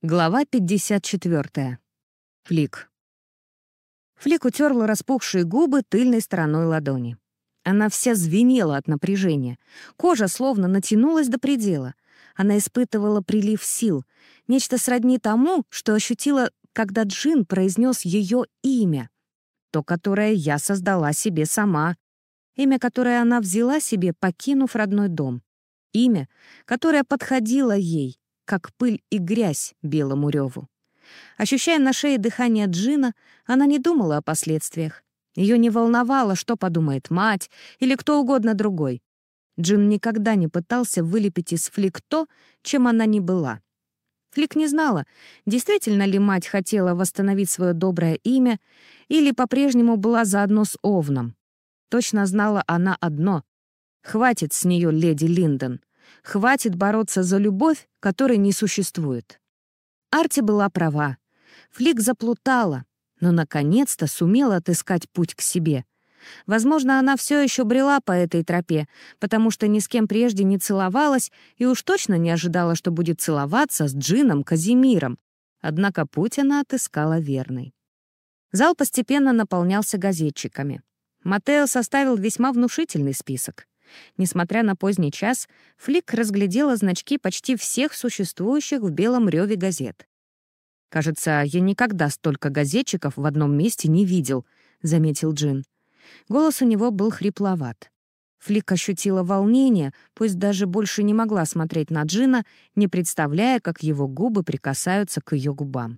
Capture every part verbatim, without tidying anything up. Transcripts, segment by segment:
Глава пятьдесят четвёртая. Флик. Флик утерла распухшие губы тыльной стороной ладони. Она вся звенела от напряжения. Кожа словно натянулась до предела. Она испытывала прилив сил. Нечто сродни тому, что ощутила, когда Джин произнес ее имя. То, которое я создала себе сама. Имя, которое она взяла себе, покинув родной дом. Имя, которое подходило ей, как пыль и грязь белому реву. Ощущая на шее дыхание Джина, она не думала о последствиях. Ее не волновало, что подумает мать или кто угодно другой. Джин никогда не пытался вылепить из Флик то, чем она не была. Флик не знала, действительно ли мать хотела восстановить свое доброе имя или по-прежнему была заодно с Овном. Точно знала она одно — хватит с нее леди Линдон. Хватит бороться за любовь, которой не существует. Арти была права. Флик заплутала, но наконец-то сумела отыскать путь к себе. Возможно, она все еще брела по этой тропе, потому что ни с кем прежде не целовалась и уж точно не ожидала, что будет целоваться с Джином Казимиром. Однако путь она отыскала верный. Зал постепенно наполнялся газетчиками. Матео составил весьма внушительный список. Несмотря на поздний час, Флик разглядела значки почти всех существующих в белом реве газет. «Кажется, я никогда столько газетчиков в одном месте не видел», — заметил Джин. Голос у него был хрипловат. Флик ощутила волнение, пусть даже больше не могла смотреть на Джина, не представляя, как его губы прикасаются к ее губам.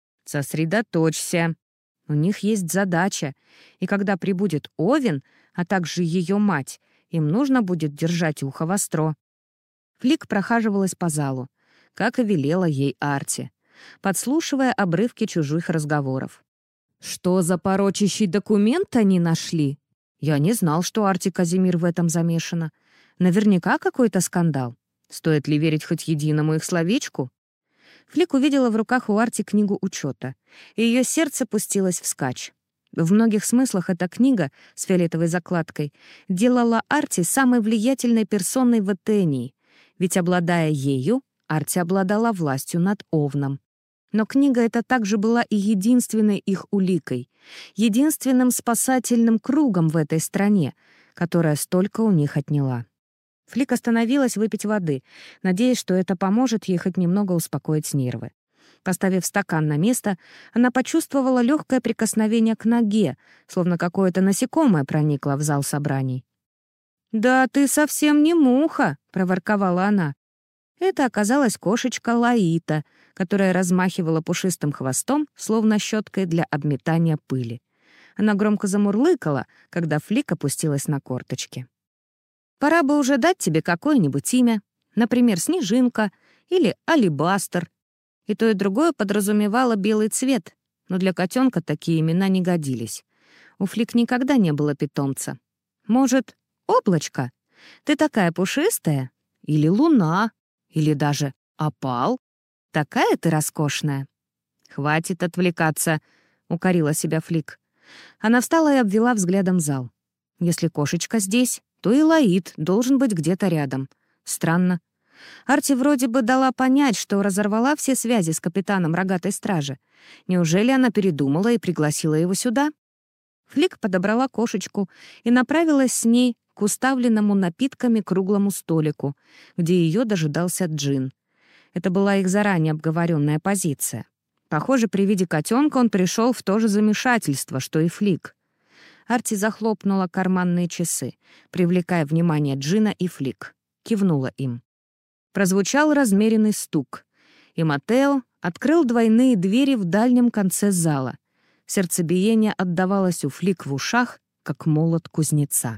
«Сосредоточься. У них есть задача, и когда прибудет Овен, а также ее мать, им нужно будет держать ухо востро». Флик прохаживалась по залу, как и велела ей Арти, подслушивая обрывки чужих разговоров. «Что за порочащий документ они нашли? Я не знал, что Арти Казимир в этом замешана. Наверняка какой-то скандал. Стоит ли верить хоть единому их словечку?» Флик увидела в руках у Арти книгу учета, и ее сердце пустилось вскачь. В многих смыслах эта книга с фиолетовой закладкой делала Арти самой влиятельной персоной в Этении, ведь, обладая ею, Арти обладала властью над Овном. Но книга эта также была и единственной их уликой, единственным спасательным кругом в этой стране, которая столько у них отняла. Флик остановилась выпить воды, надеясь, что это поможет ей хоть немного успокоить нервы. Поставив стакан на место, она почувствовала легкое прикосновение к ноге, словно какое-то насекомое проникло в зал собраний. «Да ты совсем не муха!» — проворковала она. Это оказалась кошечка Лаита, которая размахивала пушистым хвостом, словно щеткой для обметания пыли. Она громко замурлыкала, когда Флик опустилась на корточки. «Пора бы уже дать тебе какое-нибудь имя, например, Снежинка или Алебастер». И то, и другое подразумевало белый цвет, но для котенка такие имена не годились. У Флик никогда не было питомца. Может, облачко? Ты такая пушистая? Или луна? Или даже опал? Такая ты роскошная. «Хватит отвлекаться», — укорила себя Флик. Она встала и обвела взглядом зал. Если кошечка здесь, то и Лаид должен быть где-то рядом. Странно. Арти вроде бы дала понять, что разорвала все связи с капитаном рогатой стражи. Неужели она передумала и пригласила его сюда? Флик подобрала кошечку и направилась с ней к уставленному напитками круглому столику, где ее дожидался Джин. Это была их заранее обговоренная позиция. Похоже, при виде котенка он пришел в то же замешательство, что и Флик. Арти захлопнула карманные часы, привлекая внимание Джина и Флик. Кивнула им. Прозвучал размеренный стук, и Матео открыл двойные двери в дальнем конце зала. Сердцебиение отдавалось у Флик в ушах, как молот кузнеца.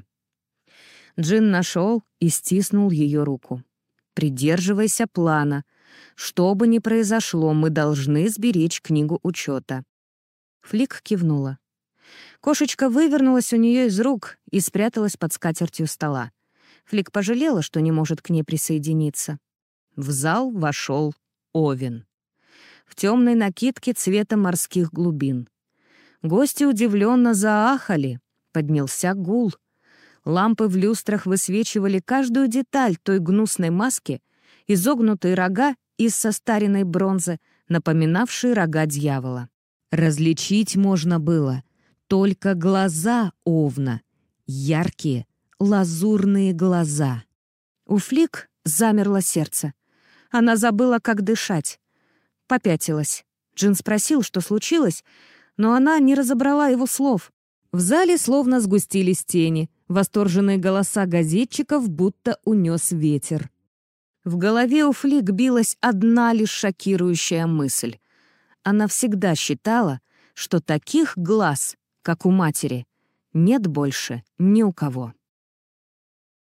Джин нашел и стиснул ее руку. «Придерживайся плана. Что бы ни произошло, мы должны сберечь книгу учета». Флик кивнула. Кошечка вывернулась у нее из рук и спряталась под скатертью стола. Флик пожалела, что не может к ней присоединиться. В зал вошел Овен. В темной накидке цвета морских глубин. Гости удивленно заахали. Поднялся гул. Лампы в люстрах высвечивали каждую деталь той гнусной маски, изогнутые рога из состаренной бронзы, напоминавший рога дьявола. Различить можно было только глаза овна, яркие, лазурные глаза. У Флик замерло сердце. Она забыла, как дышать. Попятилась. Джин спросил, что случилось, но она не разобрала его слов. В зале словно сгустились тени, восторженные голоса газетчиков будто унес ветер. В голове у Флик билась одна лишь шокирующая мысль. Она всегда считала, что таких глаз, как у матери, нет больше ни у кого.